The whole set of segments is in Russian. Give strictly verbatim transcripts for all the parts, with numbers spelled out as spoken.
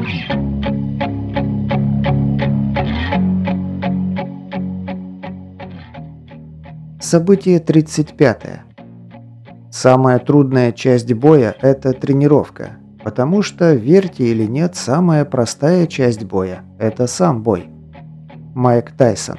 Событие тридцать пятое. Самая трудная часть боя – это тренировка. Потому что, верьте или нет, самая простая часть боя – это сам бой. Майк Тайсон.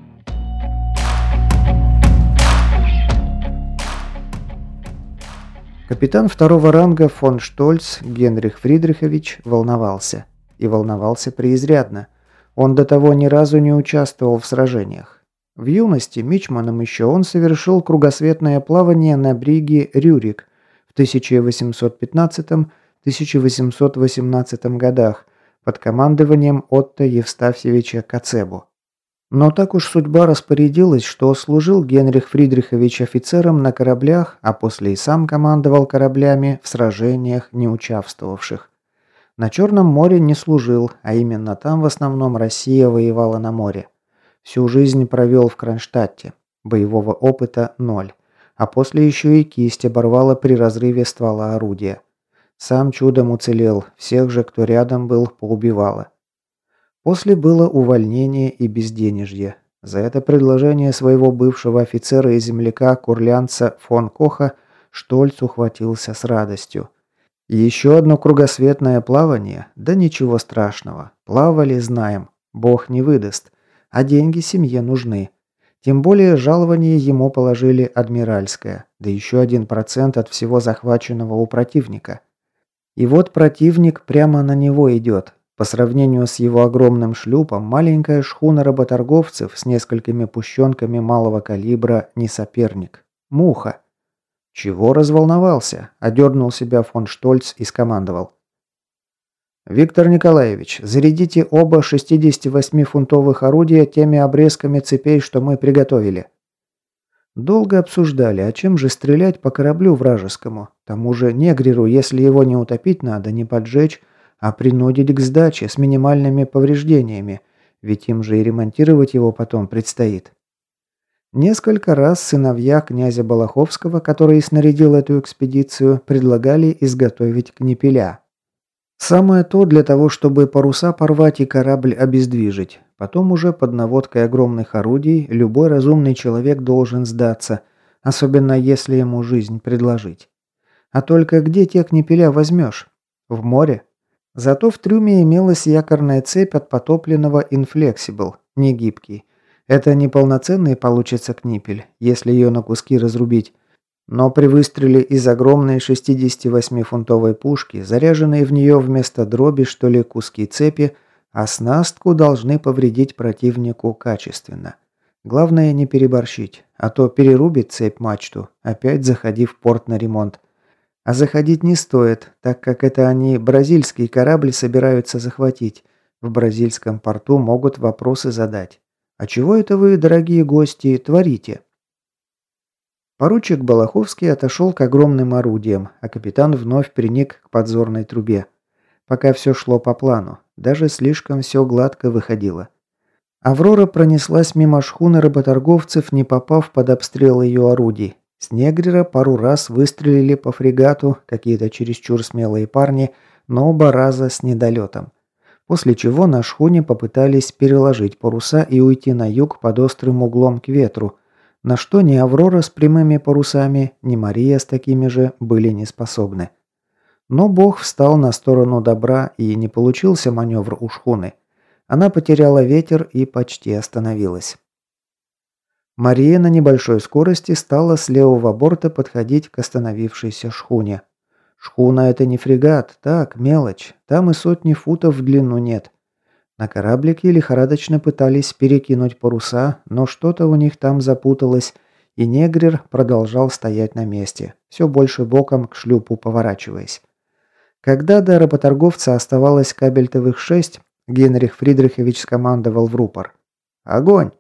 Капитан второго ранга фон Штольц Генрих Фридрихович волновался. И волновался преизрядно. Он до того ни разу не участвовал в сражениях. В юности, мичманом еще, он совершил кругосветное плавание на бриге «Рюрик» в тысяча восемьсот пятнадцатом — тысяча восемьсот восемнадцатом годах под командованием Отто Евстафьевича Коцебу. Но так уж судьба распорядилась, что служил Генрих Фридрихович офицером на кораблях, а после и сам командовал кораблями в сражениях, не участвовавших. На Черном море не служил, а именно там в основном Россия воевала на море. Всю жизнь провел в Кронштадте. Боевого опыта ноль. А после еще и кисть оборвала при разрыве ствола орудия. Сам чудом уцелел, всех же, кто рядом был, поубивало. После было увольнение и безденежье. За это предложение своего бывшего офицера и земляка курлянца фон Коха Штольц ухватился с радостью. Еще одно кругосветное плавание? Да ничего страшного. Плавали, знаем. Бог не выдаст. А деньги семье нужны. Тем более жалование ему положили адмиральское, да еще один процент от всего захваченного у противника. И вот противник прямо на него идет. По сравнению с его огромным шлюпом, маленькая шхуна работорговцев с несколькими пущенками малого калибра не соперник. Муха. Чего разволновался? Одернул себя фон Штольц и скомандовал. «Виктор Николаевич, зарядите оба шестидесятивосьмифунтовых орудия теми обрезками цепей, что мы приготовили». Долго обсуждали, а чем же стрелять по кораблю вражескому? Тому же негриру, если его не утопить надо, не поджечь, а принудить к сдаче с минимальными повреждениями, ведь им же и ремонтировать его потом предстоит. Несколько раз сыновья князя Балаховского, который снарядил эту экспедицию, предлагали изготовить книпеля. Самое то для того, чтобы паруса порвать и корабль обездвижить. Потом уже под наводкой огромных орудий любой разумный человек должен сдаться, особенно если ему жизнь предложить. А только где те книпеля возьмешь? В море? Зато в трюме имелась якорная цепь от потопленного Inflexible, не гибкий. Это не полноценный получится книпель, если ее на куски разрубить. Но при выстреле из огромной шестидесятивосьмифунтовой пушки, заряженной в нее вместо дроби, что ли, куски цепи, оснастку должны повредить противнику качественно. Главное не переборщить, а то перерубит цепь мачту, опять заходи в порт на ремонт. А заходить не стоит, так как это они бразильский корабль собираются захватить. В бразильском порту могут вопросы задать. А чего это вы, дорогие гости, творите? Поручик Балаховский отошел к огромным орудиям, а капитан вновь приник к подзорной трубе. Пока все шло по плану, даже слишком все гладко выходило. Аврора пронеслась мимо шхуны работорговцев, не попав под обстрел ее орудий. С негрера пару раз выстрелили по фрегату какие-то чересчур смелые парни, но оба раза с недолетом. После чего на шхуне попытались переложить паруса и уйти на юг под острым углом к ветру, на что ни Аврора с прямыми парусами, ни Мария с такими же были не способны. Но Бог встал на сторону добра, и не получился маневр у шхуны. Она потеряла ветер и почти остановилась. Мария на небольшой скорости стала с левого борта подходить к остановившейся шхуне. Шхуна – это не фрегат, так, мелочь, там и сотни футов в длину нет. На кораблике лихорадочно пытались перекинуть паруса, но что-то у них там запуталось, и негрир продолжал стоять на месте, все больше боком к шлюпу поворачиваясь. Когда до работорговца оставалось кабельтовых шесть, Генрих Фридрихович скомандовал в рупор. «Огонь!»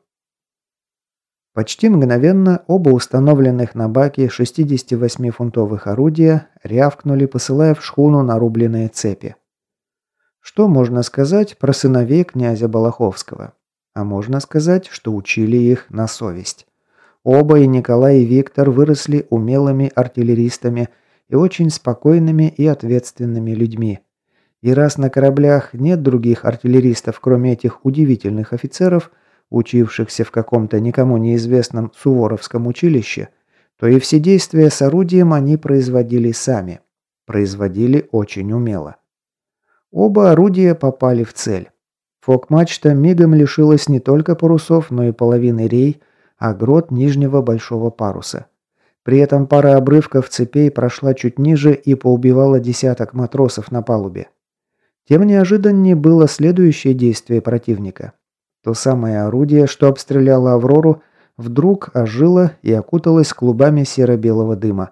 Почти мгновенно оба установленных на баке шестидесятивосьмифунтовых орудия рявкнули, посылая в шхуну нарубленные цепи. Что можно сказать про сыновей князя Балаховского? А можно сказать, что учили их на совесть. Оба, и Николай, и Виктор, выросли умелыми артиллеристами и очень спокойными и ответственными людьми. И раз на кораблях нет других артиллеристов, кроме этих удивительных офицеров, учившихся в каком-то никому неизвестном Суворовском училище, то и все действия с орудием они производили сами. Производили очень умело. Оба орудия попали в цель. Фок-мачта мигом лишилась не только парусов, но и половины рей, а грот нижнего большого паруса. При этом пара обрывков цепей прошла чуть ниже и поубивала десяток матросов на палубе. Тем неожиданнее было следующее действие противника. То самое орудие, что обстреляло «Аврору», вдруг ожило и окуталось клубами серо-белого дыма.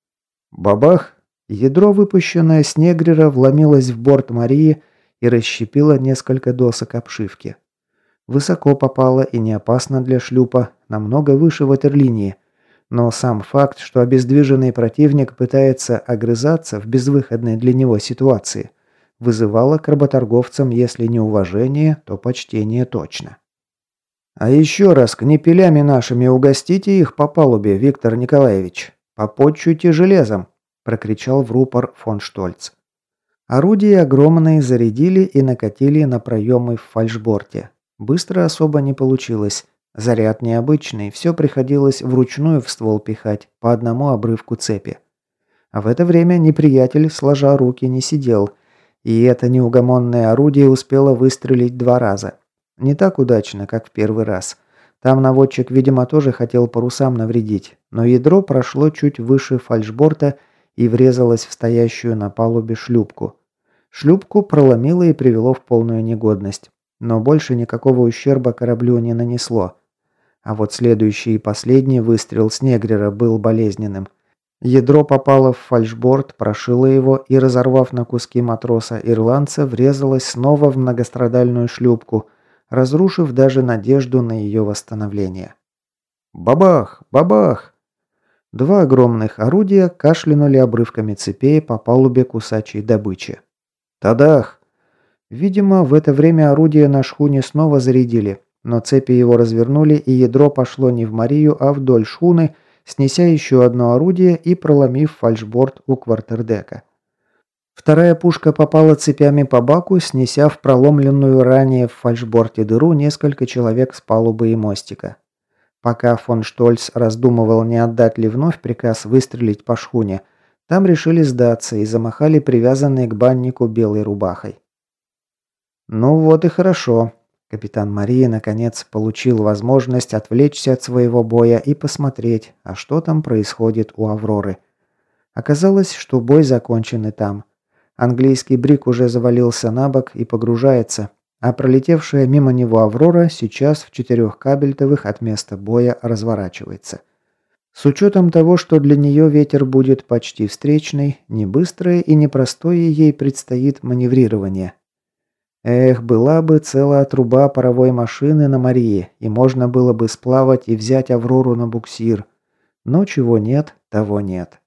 Бабах! Ядро, выпущенное с Негрера, вломилось в борт Марии и расщепило несколько досок обшивки. Высоко попало и не опасно для шлюпа, намного выше ватерлинии. Но сам факт, что обездвиженный противник пытается огрызаться в безвыходной для него ситуации, вызывало к работорговцам, если не уважение, то почтение точно. «А еще раз кнепелями нашими угостите их по палубе, Виктор Николаевич. Попотчуйте железом!» – прокричал в рупор фон Штольц. Орудия огромные зарядили и накатили на проемы в фальшборте. Быстро особо не получилось. Заряд необычный, все приходилось вручную в ствол пихать, по одному обрывку цепи. А в это время неприятель, сложа руки, не сидел, и это неугомонное орудие успело выстрелить два раза. Не так удачно, как в первый раз. Там наводчик, видимо, тоже хотел парусам навредить, но ядро прошло чуть выше фальшборта и врезалось в стоящую на палубе шлюпку. Шлюпку проломило и привело в полную негодность, но больше никакого ущерба кораблю не нанесло. А вот следующий и последний выстрел с Негрера был болезненным. Ядро попало в фальшборд, прошило его и, разорвав на куски матроса-ирландца, врезалось снова в многострадальную шлюпку, разрушив даже надежду на ее восстановление. Бабах! Бабах! Два огромных орудия кашлянули обрывками цепей по палубе кусачей добычи. Тадах! Видимо, в это время орудия на шхуне снова зарядили, но цепи его развернули, и ядро пошло не в Марию, а вдоль шхуны, снеся еще одно орудие и проломив фальшборд у квартердека. Вторая пушка попала цепями по баку, снеся в проломленную ранее в фальшборте дыру несколько человек с палубы и мостика. Пока фон Штольц раздумывал, не отдать ли вновь приказ выстрелить по шхуне, там решили сдаться и замахали привязанной к баннику белой рубахой. «Ну вот и хорошо». Капитан Мария наконец получил возможность отвлечься от своего боя и посмотреть, а что там происходит у «Авроры». Оказалось, что бой закончен и там. Английский бриг уже завалился на бок и погружается, а пролетевшая мимо него «Аврора» сейчас в четырех кабельтовых от места боя разворачивается. С учетом того, что для нее ветер будет почти встречный, не быстрое и непростое ей предстоит маневрирование. Эх, была бы целая труба паровой машины на Марии, и можно было бы сплавать и взять «Аврору» на буксир. Но чего нет, того нет.